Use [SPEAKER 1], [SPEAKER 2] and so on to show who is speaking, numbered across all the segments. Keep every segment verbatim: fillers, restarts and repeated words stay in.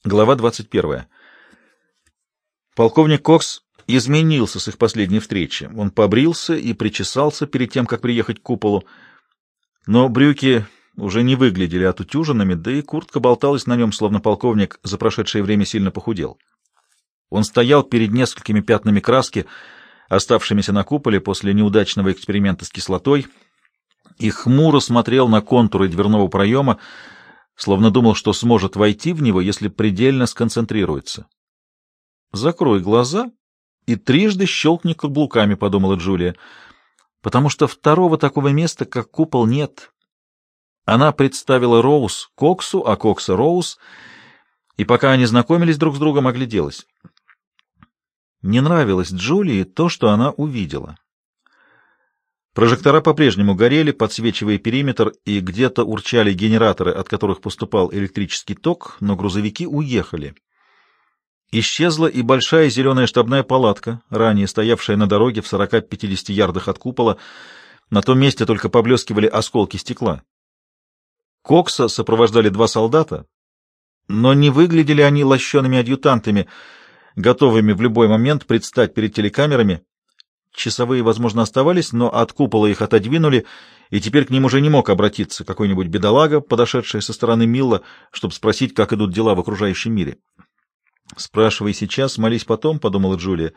[SPEAKER 1] Глава двадцать первая. Полковник Кокс изменился с их последней встречи. Он побрился и причесался перед тем, как приехать к куполу, но брюки уже не выглядели отутюженными, да и куртка болталась на нем, словно полковник за прошедшее время сильно похудел. Он стоял перед несколькими пятнами краски, оставшимися на куполе после неудачного эксперимента с кислотой, и хмуро смотрел на контуры дверного проема, словно думал, что сможет войти в него, если предельно сконцентрируется. «Закрой глаза и трижды щелкни каблуками», — подумала Джулия, «потому что второго такого места, как купол, нет». Она представила Роуз Коксу, а Кокса Роуз, и пока они знакомились друг с другом, огляделась. Не нравилось Джулии то, что она увидела. Прожектора по-прежнему горели, подсвечивая периметр, и где-то урчали генераторы, от которых поступал электрический ток, но грузовики уехали. Исчезла и большая зеленая штабная палатка, ранее стоявшая на дороге в сорока-пятидесяти ярдах от купола. На том месте только поблескивали осколки стекла. Кокса сопровождали два солдата, но не выглядели они лощеными адъютантами, готовыми в любой момент предстать перед телекамерами. Часовые, возможно, оставались, но от купола их отодвинули, и теперь к ним уже не мог обратиться какой-нибудь бедолага, подошедший со стороны Милла, чтобы спросить, как идут дела в окружающем мире. «Спрашивай сейчас, молись потом», — подумала Джулия.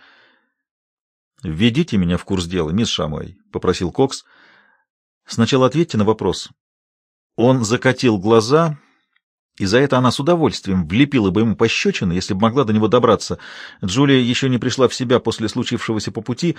[SPEAKER 1] «Введите меня в курс дела, мисс Шамуэй», — попросил Кокс. «Сначала ответьте на вопрос». Он закатил глаза, и за это она с удовольствием влепила бы ему пощечину, если бы могла до него добраться. Джулия еще не пришла в себя после случившегося по пути,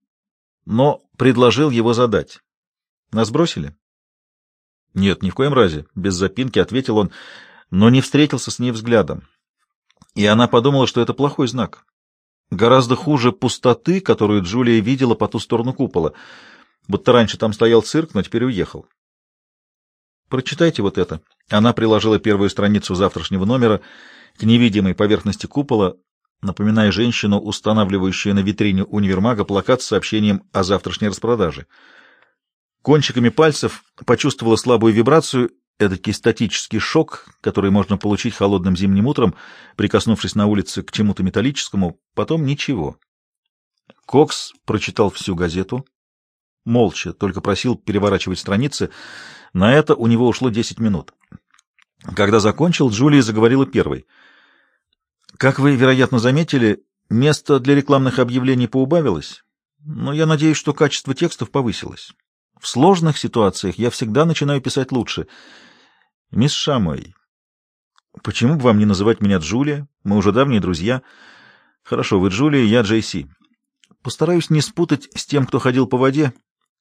[SPEAKER 1] но предложил его задать. «Нас бросили?» «Нет, ни в коем разе», — без запинки ответил он, но не встретился с ней взглядом. И она подумала, что это плохой знак. Гораздо хуже пустоты, которую Джулия видела по ту сторону купола. Будто раньше там стоял цирк, но теперь уехал. «Прочитайте вот это». Она приложила первую страницу завтрашнего номера к невидимой поверхности купола, напоминая женщину, устанавливающую на витрине универмага плакат с сообщением о завтрашней распродаже. Кончиками пальцев почувствовала слабую вибрацию, эдакий статический шок, который можно получить холодным зимним утром, прикоснувшись на улице к чему-то металлическому, потом ничего. Кокс прочитал всю газету. Молча, только просил переворачивать страницы. На это у него ушло десять минут. Когда закончил, Джулия заговорила первой. «Как вы, вероятно, заметили, место для рекламных объявлений поубавилось, но я надеюсь, что качество текстов повысилось. В сложных ситуациях я всегда начинаю писать лучше. Мисс Шамуэй, почему бы вам не называть меня Джулия? Мы уже давние друзья. Хорошо, вы Джулия, я Джейси. Постараюсь не спутать с тем, кто ходил по воде».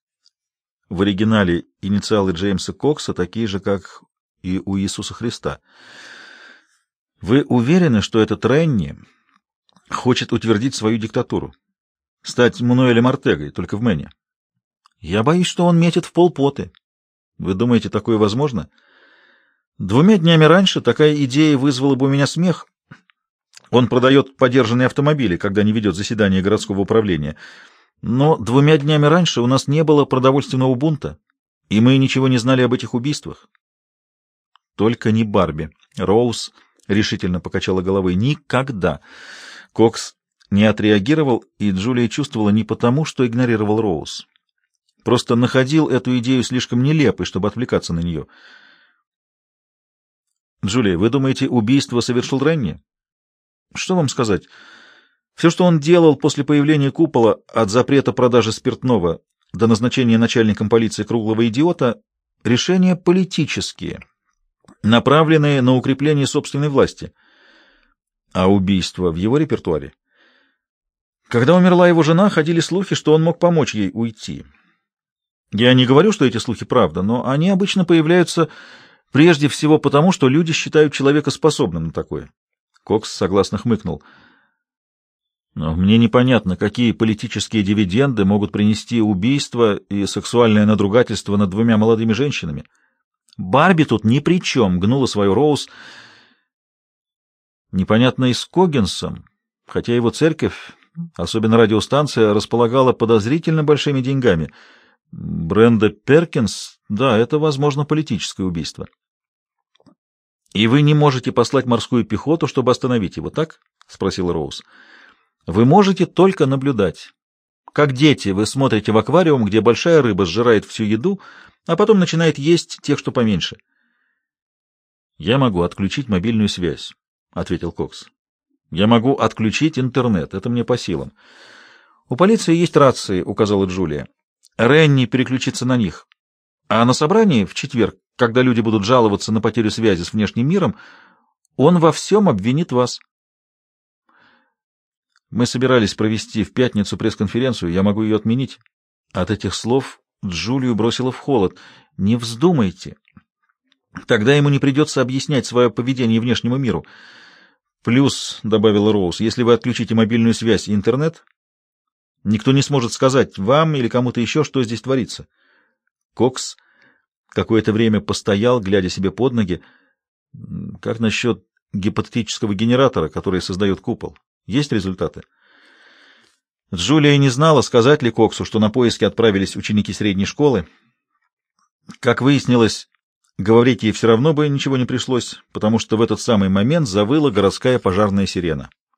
[SPEAKER 1] В оригинале инициалы Джеймса Кокса такие же, как и у Иисуса Христа. Вы уверены, что этот Ренни хочет утвердить свою диктатуру? Стать Мануэлем Ортегой, только в Мэне? Я боюсь, что он метит в полпоты. Вы думаете, такое возможно? Двумя днями раньше такая идея вызвала бы у меня смех. Он продает подержанные автомобили, когда не ведет заседание городского управления. Но двумя днями раньше у нас не было продовольственного бунта, и мы ничего не знали об этих убийствах. Только не Барби. Роуз решительно покачала головой. Никогда. Кокс не отреагировал, и Джулия чувствовала не потому, что игнорировал Роуз. Просто находил эту идею слишком нелепой, чтобы отвлекаться на нее. «Джулия, вы думаете, убийство совершил Ренни?» «Что вам сказать? Все, что он делал после появления купола, от запрета продажи спиртного до назначения начальником полиции круглого идиота, решения политические, направленные на укрепление собственной власти. А убийство в его репертуаре? Когда умерла его жена, ходили слухи, что он мог помочь ей уйти. Я не говорю, что эти слухи правда, но они обычно появляются прежде всего потому, что люди считают человека способным на такое». Кокс согласно хмыкнул. «Но мне непонятно, какие политические дивиденды могут принести убийство и сексуальное надругательство над двумя молодыми женщинами. Барби тут ни при чем», — гнула свою Роуз. «Непонятно и с Коггинсом, хотя его церковь, особенно радиостанция, располагала подозрительно большими деньгами. Бренда Перкинс, да, это, возможно, политическое убийство». И вы не можете послать морскую пехоту, чтобы остановить его, так? — спросил Роуз. — Вы можете только наблюдать. Как дети, вы смотрите в аквариум, где большая рыба сжирает всю еду, а потом начинает есть тех, что поменьше. — Я могу отключить мобильную связь, — ответил Кокс. — Я могу отключить интернет, это мне по силам. — У полиции есть рации, — указала Джулия. — Ренни переключится на них. А на собрании в четверг, когда люди будут жаловаться на потерю связи с внешним миром, он во всем обвинит вас. Мы собирались провести в пятницу пресс-конференцию, я могу ее отменить. От этих слов Джулию бросило в холод. Не вздумайте. Тогда ему не придется объяснять свое поведение внешнему миру. Плюс, — добавила Роуз, — если вы отключите мобильную связь и интернет, никто не сможет сказать вам или кому-то еще, что здесь творится. Кокс какое-то время постоял, глядя себе под ноги. Как насчет гипотетического генератора, который создает купол? Есть результаты? Джулия не знала, сказать ли Коксу, что на поиски отправились ученики средней школы. Как выяснилось, говорить ей все равно бы ничего не пришлось, потому что в этот самый момент завыла городская пожарная сирена.